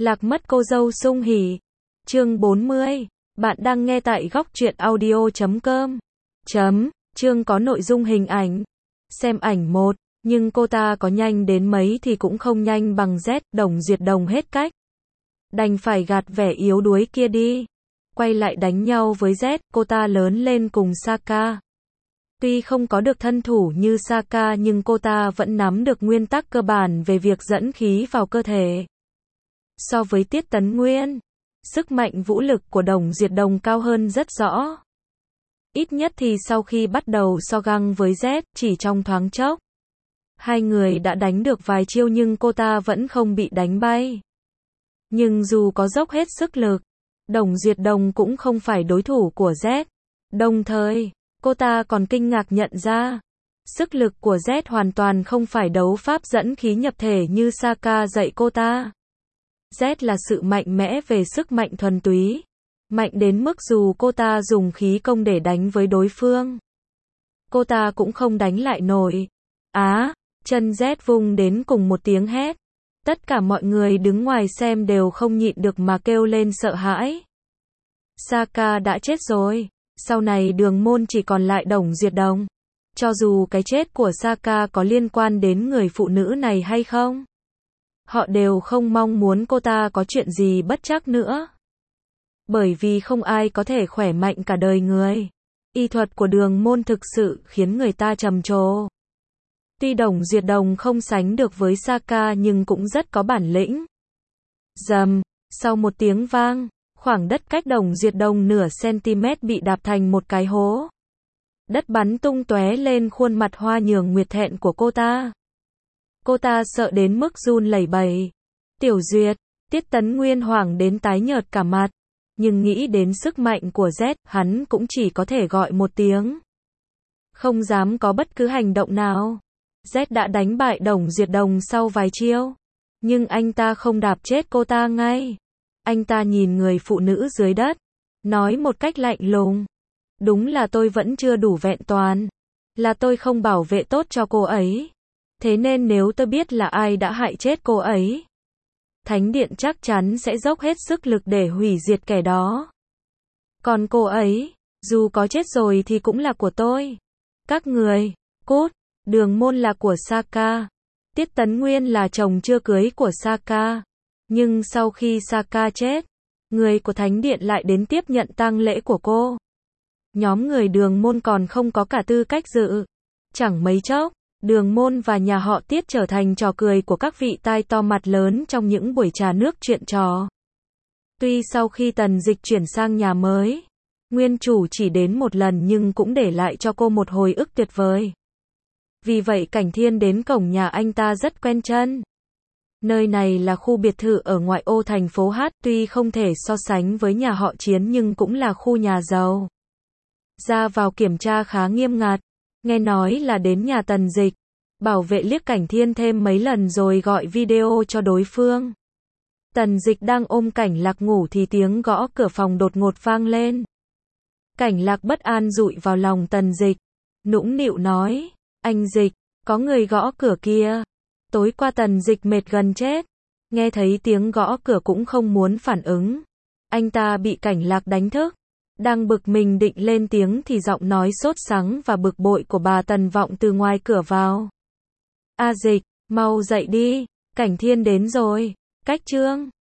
Lạc mất cô dâu sung hỉ. Chương 40. Bạn đang nghe tại góc truyện audio.com. Chương có nội dung hình ảnh. Xem ảnh 1. Nhưng cô ta có nhanh đến mấy thì cũng không nhanh bằng Z. Đồng Duyệt Đồng hết cách. Đành phải gạt vẻ yếu đuối kia đi. Quay lại đánh nhau với Z. Cô ta lớn lên cùng Saka. Tuy không có được thân thủ như Saka nhưng cô ta vẫn nắm được nguyên tắc cơ bản về việc dẫn khí vào cơ thể. So với Tiết Tấn Nguyên, sức mạnh vũ lực của Đồng Duyệt Đồng cao hơn rất rõ. Ít nhất thì sau khi bắt đầu so găng với Z, chỉ trong thoáng chốc. Hai người đã đánh được vài chiêu nhưng cô ta vẫn không bị đánh bay. Nhưng dù có dốc hết sức lực, Đồng Duyệt Đồng cũng không phải đối thủ của Z. Đồng thời, cô ta còn kinh ngạc nhận ra, sức lực của Z hoàn toàn không phải đấu pháp dẫn khí nhập thể như Saka dạy cô ta. Z là sự mạnh mẽ về sức mạnh thuần túy. Mạnh đến mức dù cô ta dùng khí công để đánh với đối phương, cô ta cũng không đánh lại nổi. Chân Z vung đến cùng một tiếng hét. Tất cả mọi người đứng ngoài xem đều không nhịn được mà kêu lên sợ hãi. Saka đã chết rồi. Sau này Đường Môn chỉ còn lại Đồng Duyệt Đồng. Cho dù cái chết của Saka có liên quan đến người phụ nữ này hay không, họ đều không mong muốn cô ta có chuyện gì bất trắc nữa. Bởi vì không ai có thể khỏe mạnh cả đời người. Y thuật của Đường Môn thực sự khiến người ta trầm trồ. Tuy Đồng Duyệt Đồng không sánh được với Saka nhưng cũng rất có bản lĩnh. Rầm, sau một tiếng vang, khoảng đất cách Đồng Duyệt Đồng nửa cm bị đạp thành một cái hố. Đất bắn tung tóe lên khuôn mặt hoa nhường nguyệt thẹn của cô ta. Cô ta sợ đến mức run lẩy bẩy. Tiểu Duyệt, Tiết Tấn Nguyên hoảng đến tái nhợt cả mặt. Nhưng nghĩ đến sức mạnh của Z, hắn cũng chỉ có thể gọi một tiếng. Không dám có bất cứ hành động nào. Z đã đánh bại Đồng Duyệt Đồng sau vài chiêu. Nhưng anh ta không đạp chết cô ta ngay. Anh ta nhìn người phụ nữ dưới đất, nói một cách lạnh lùng. Đúng là tôi vẫn chưa đủ vẹn toàn. Là tôi không bảo vệ tốt cho cô ấy. Thế nên nếu tôi biết là ai đã hại chết cô ấy, Thánh Điện chắc chắn sẽ dốc hết sức lực để hủy diệt kẻ đó. Còn cô ấy, dù có chết rồi thì cũng là của tôi. Các người, cút. Đường Môn là của Saka. Tiết Tấn Nguyên là chồng chưa cưới của Saka. Nhưng sau khi Saka chết, người của Thánh Điện lại đến tiếp nhận tang lễ của cô. Nhóm người Đường Môn còn không có cả tư cách dự. Chẳng mấy chốc, Đường Môn và nhà họ Tiết trở thành trò cười của các vị tai to mặt lớn trong những buổi trà nước chuyện trò. Tuy sau khi Tần Dịch chuyển sang nhà mới, nguyên chủ chỉ đến một lần nhưng cũng để lại cho cô một hồi ức tuyệt vời. Vì vậy Cảnh Thiên đến cổng nhà anh ta rất quen chân. Nơi này là khu biệt thự ở ngoại ô thành phố Hát, tuy không thể so sánh với nhà họ Chiến nhưng cũng là khu nhà giàu. Ra vào kiểm tra khá nghiêm ngặt. Nghe nói là đến nhà Tần Dịch. Bảo vệ liếc Cảnh Thiên thêm mấy lần rồi gọi video cho đối phương. Tần Dịch đang ôm Cảnh Lạc ngủ thì tiếng gõ cửa phòng đột ngột vang lên. Cảnh Lạc bất an dụi vào lòng Tần Dịch, nũng nịu nói, anh Dịch, có người gõ cửa kia. Tối qua Tần Dịch mệt gần chết, nghe thấy tiếng gõ cửa cũng không muốn phản ứng. Anh ta bị Cảnh Lạc đánh thức. Đang bực mình định lên tiếng thì giọng nói sốt sắng và bực bội của bà Tần vọng từ ngoài cửa vào. A Dịch, mau dậy đi, Cảnh Thiên đến rồi. Cách Trương